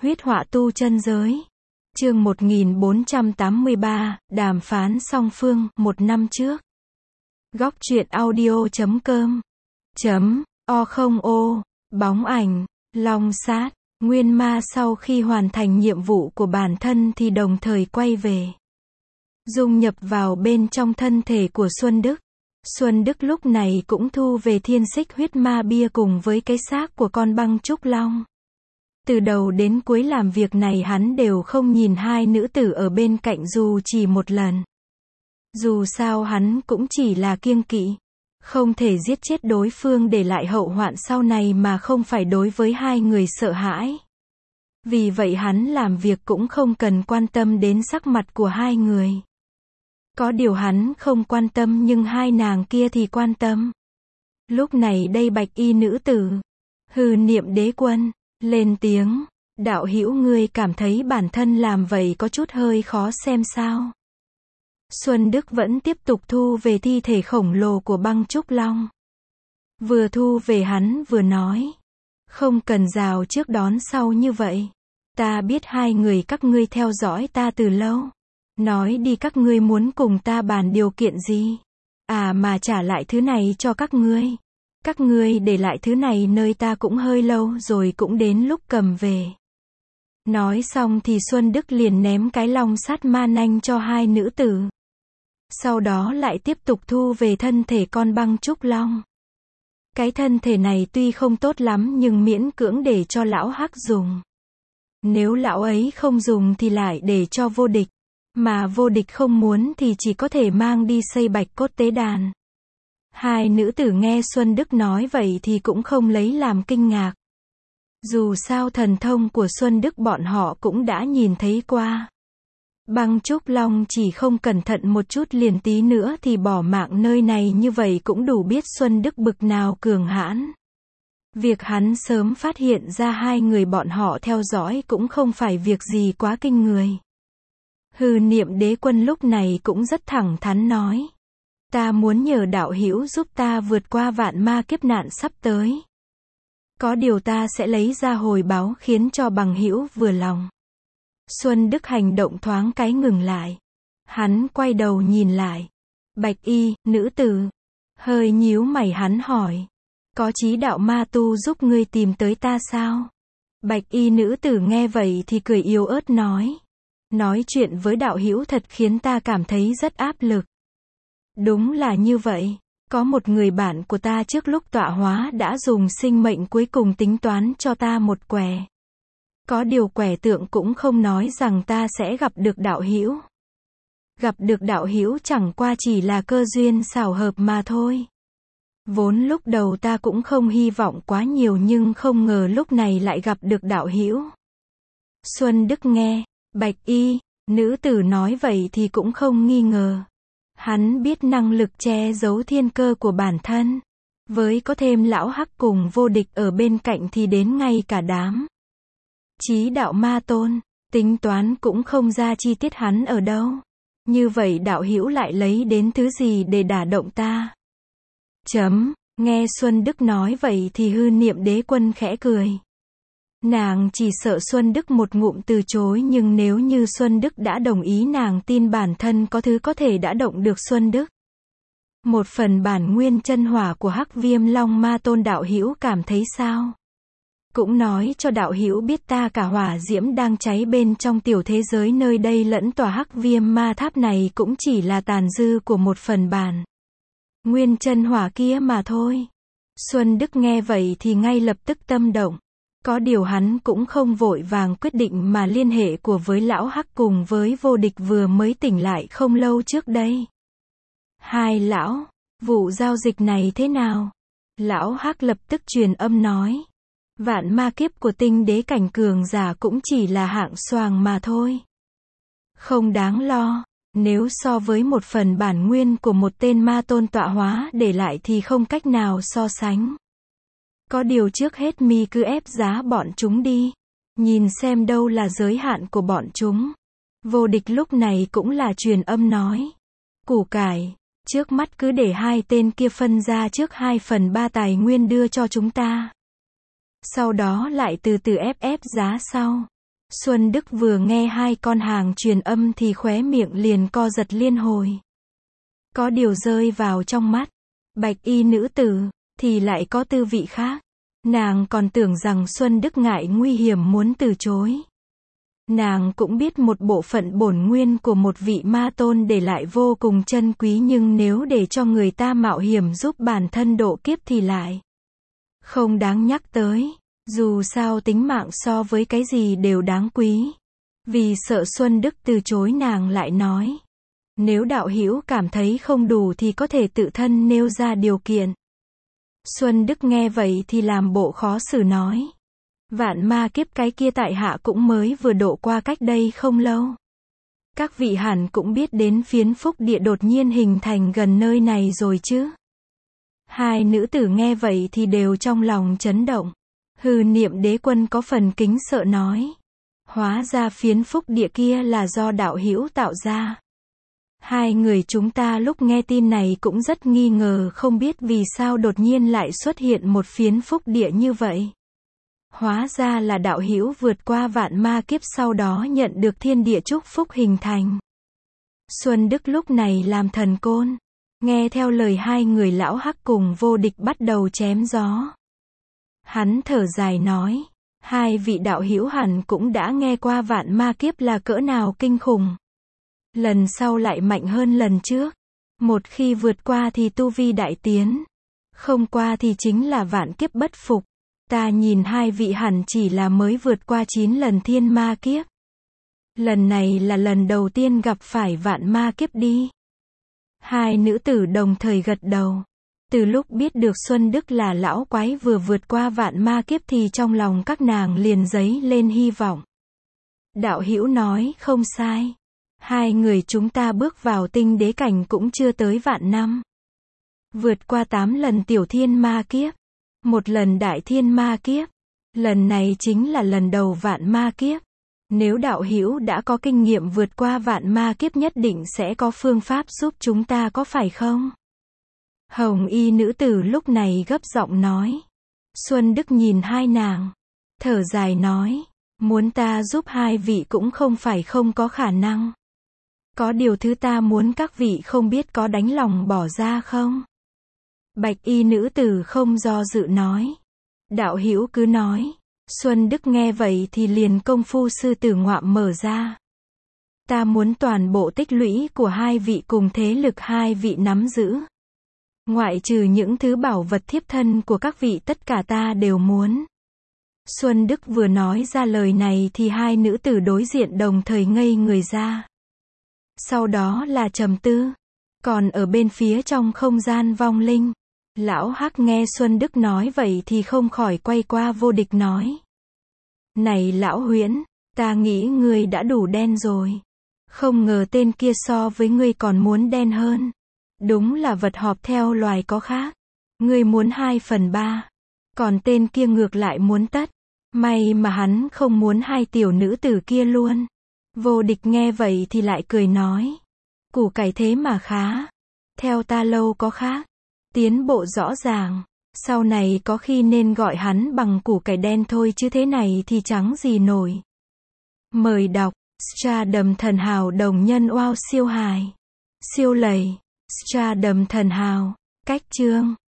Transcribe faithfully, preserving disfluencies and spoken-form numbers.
Huyết họa tu chân giới. Chương một nghìn bốn trăm tám mươi ba, đàm phán song phương, một năm trước. Góc truyện audio chấm com. Chấm, o không ô, bóng ảnh, long sát, nguyên ma sau khi hoàn thành nhiệm vụ của bản thân thì đồng thời quay về. Dung nhập vào bên trong thân thể của Xuân Đức. Xuân Đức lúc này cũng thu về thiên xích huyết ma bia cùng với cái xác của con băng trúc long. Từ đầu đến cuối làm việc này hắn đều không nhìn hai nữ tử ở bên cạnh dù chỉ một lần. Dù sao hắn cũng chỉ là kiêng kỵ. Không thể giết chết đối phương để lại hậu hoạn sau này mà không phải đối với hai người sợ hãi. Vì vậy hắn làm việc cũng không cần quan tâm đến sắc mặt của hai người. Có điều hắn không quan tâm nhưng hai nàng kia thì quan tâm. Lúc này đây bạch y nữ tử, Hư Niệm Đế Quân, lên tiếng, đạo hữu ngươi cảm thấy bản thân làm vậy có chút hơi khó xem sao. Xuân Đức vẫn tiếp tục thu về thi thể khổng lồ của băng trúc long. Vừa thu về hắn vừa nói, không cần rào trước đón sau như vậy. Ta biết hai người các ngươi theo dõi ta từ lâu. Nói đi các ngươi muốn cùng ta bàn điều kiện gì? À mà trả lại thứ này cho các ngươi. Các ngươi để lại thứ này nơi ta cũng hơi lâu rồi cũng đến lúc cầm về. Nói xong thì Xuân Đức liền ném cái long sát ma nanh cho hai nữ tử. Sau đó lại tiếp tục thu về thân thể con băng trúc long. Cái thân thể này tuy không tốt lắm nhưng miễn cưỡng để cho lão hắc dùng. Nếu lão ấy không dùng thì lại để cho Vô Địch. Mà Vô Địch không muốn thì chỉ có thể mang đi xây bạch cốt tế đàn. Hai nữ tử nghe Xuân Đức nói vậy thì cũng không lấy làm kinh ngạc. Dù sao thần thông của Xuân Đức bọn họ cũng đã nhìn thấy qua. Băng trúc long chỉ không cẩn thận một chút liền tí nữa thì bỏ mạng nơi này như vậy cũng đủ biết Xuân Đức bực nào cường hãn. Việc hắn sớm phát hiện ra hai người bọn họ theo dõi cũng không phải việc gì quá kinh người. Hư Niệm Đế Quân lúc này cũng rất thẳng thắn nói. Ta muốn nhờ đạo hữu giúp ta vượt qua vạn ma kiếp nạn sắp tới. Có điều ta sẽ lấy ra hồi báo khiến cho bằng hữu vừa lòng. Xuân Đức hành động thoáng cái ngừng lại. Hắn quay đầu nhìn lại. Bạch y, nữ tử. Hơi nhíu mày hắn hỏi. Có chí đạo ma tu giúp ngươi tìm tới ta sao? Bạch y nữ tử nghe vậy thì cười yếu ớt nói. Nói chuyện với đạo hữu thật khiến ta cảm thấy rất áp lực. Đúng là như vậy. Có một người bạn của ta trước lúc tọa hóa đã dùng sinh mệnh cuối cùng tính toán cho ta một quẻ. Có điều quẻ tượng cũng không nói rằng ta sẽ gặp được đạo hữu. Gặp được đạo hữu chẳng qua chỉ là cơ duyên xảo hợp mà thôi. Vốn lúc đầu ta cũng không hy vọng quá nhiều nhưng không ngờ lúc này lại gặp được đạo hữu. Xuân Đức nghe, bạch y, nữ tử nói vậy thì cũng không nghi ngờ. Hắn biết năng lực che giấu thiên cơ của bản thân. Với có thêm lão hắc cùng Vô Địch ở bên cạnh thì đến ngay cả đám chí đạo ma tôn, tính toán cũng không ra chi tiết hắn ở đâu. Như vậy đạo hữu lại lấy đến thứ gì để đả động ta? Chấm, nghe Xuân Đức nói vậy thì Hư Niệm Đế Quân khẽ cười. Nàng chỉ sợ Xuân Đức một ngụm từ chối nhưng nếu như Xuân Đức đã đồng ý nàng tin bản thân có thứ có thể đã động được Xuân Đức. Một phần bản nguyên chân hỏa của Hắc Viêm Long Ma Tôn đạo hữu cảm thấy sao? Cũng nói cho đạo hữu biết ta cả hỏa diễm đang cháy bên trong tiểu thế giới nơi đây lẫn tòa Hắc Viêm Ma Tháp này cũng chỉ là tàn dư của một phần bản nguyên chân hỏa kia mà thôi. Xuân Đức nghe vậy thì ngay lập tức tâm động. Có điều hắn cũng không vội vàng quyết định mà liên hệ của với lão hắc cùng với Vô Địch vừa mới tỉnh lại không lâu trước đây. Hai lão, vụ giao dịch này thế nào? Lão hắc lập tức truyền âm nói. Vạn ma kiếp của tinh đế cảnh cường giả cũng chỉ là hạng xoàng mà thôi. Không đáng lo, nếu so với một phần bản nguyên của một tên ma tôn tọa hóa để lại thì không cách nào so sánh. Có điều trước hết mi cứ ép giá bọn chúng đi. Nhìn xem đâu là giới hạn của bọn chúng. Vô Địch lúc này cũng là truyền âm nói. Củ cải, trước mắt cứ để hai tên kia phân ra trước hai phần ba tài nguyên đưa cho chúng ta. Sau đó lại từ từ ép ép giá sau. Xuân Đức vừa nghe hai con hàng truyền âm thì khóe miệng liền co giật liên hồi. Có điều rơi vào trong mắt bạch y nữ tử thì lại có tư vị khác. Nàng còn tưởng rằng Xuân Đức ngại nguy hiểm muốn từ chối. Nàng cũng biết một bộ phận bổn nguyên của một vị ma tôn để lại vô cùng chân quý, nhưng nếu để cho người ta mạo hiểm giúp bản thân độ kiếp thì lại không đáng nhắc tới. Dù sao tính mạng so với cái gì đều đáng quý. Vì sợ Xuân Đức từ chối, nàng lại nói: nếu đạo hữu cảm thấy không đủ thì có thể tự thân nêu ra điều kiện. Xuân Đức nghe vậy thì làm bộ khó xử nói: vạn ma kiếp cái kia tại hạ cũng mới vừa độ qua cách đây không lâu. Các vị hẳn cũng biết đến phiến phúc địa đột nhiên hình thành gần nơi này rồi chứ. Hai nữ tử nghe vậy thì đều trong lòng chấn động. Hư Niệm Đế Quân có phần kính sợ nói: hóa ra phiến phúc địa kia là do đạo hữu tạo ra. Hai người chúng ta lúc nghe tin này cũng rất nghi ngờ, không biết vì sao đột nhiên lại xuất hiện một phiến phúc địa như vậy. Hóa ra là đạo hữu vượt qua vạn ma kiếp sau đó nhận được thiên địa chúc phúc hình thành. Xuân Đức lúc này làm thần côn, nghe theo lời hai người lão hắc cùng Vô Địch bắt đầu chém gió. Hắn thở dài nói: hai vị đạo hữu hẳn cũng đã nghe qua vạn ma kiếp là cỡ nào kinh khủng. Lần sau lại mạnh hơn lần trước. Một khi vượt qua thì tu vi đại tiến. Không qua thì chính là vạn kiếp bất phục. Ta nhìn hai vị hẳn chỉ là mới vượt qua chín lần thiên ma kiếp. Lần này là lần đầu tiên gặp phải vạn ma kiếp đi. Hai nữ tử đồng thời gật đầu. Từ lúc biết được Xuân Đức là lão quái vừa vượt qua vạn ma kiếp thì trong lòng các nàng liền dấy lên hy vọng. Đạo hữu nói không sai. Hai người chúng ta bước vào tinh đế cảnh cũng chưa tới vạn năm. Vượt qua tám lần tiểu thiên ma kiếp. Một lần đại thiên ma kiếp. Lần này chính là lần đầu vạn ma kiếp. Nếu đạo hữu đã có kinh nghiệm vượt qua vạn ma kiếp nhất định sẽ có phương pháp giúp chúng ta, có phải không? Hồng y nữ tử lúc này gấp giọng nói. Xuân Đức nhìn hai nàng, thở dài nói: muốn ta giúp hai vị cũng không phải không có khả năng. Có điều thứ ta muốn các vị không biết có đánh lòng bỏ ra không? Bạch y nữ tử không do dự nói: đạo hữu cứ nói. Xuân Đức nghe vậy thì liền công phu sư tử ngoạm mở ra. Ta muốn toàn bộ tích lũy của hai vị cùng thế lực hai vị nắm giữ. Ngoại trừ những thứ bảo vật thiếp thân của các vị, tất cả ta đều muốn. Xuân Đức vừa nói ra lời này thì hai nữ tử đối diện đồng thời ngây người ra. Sau đó là trầm tư. Còn ở bên phía trong không gian vong linh, lão hắc nghe Xuân Đức nói vậy thì không khỏi quay qua Vô Địch nói: này lão Huyễn, ta nghĩ ngươi đã đủ đen rồi. Không ngờ tên kia so với ngươi còn muốn đen hơn. Đúng là vật họp theo loài có khác. Ngươi muốn hai phần ba. Còn tên kia ngược lại muốn tất. May mà hắn không muốn hai tiểu nữ tử kia luôn. Vô Địch nghe vậy thì lại cười nói: củ cải thế mà khá. Theo ta lâu có khác. Tiến bộ rõ ràng. Sau này có khi nên gọi hắn bằng củ cải đen thôi chứ thế này thì trắng gì nổi. Mời đọc Stardom Thần Hào đồng nhân wow siêu hài. Siêu lầy. Stardom Thần Hào. Cách chương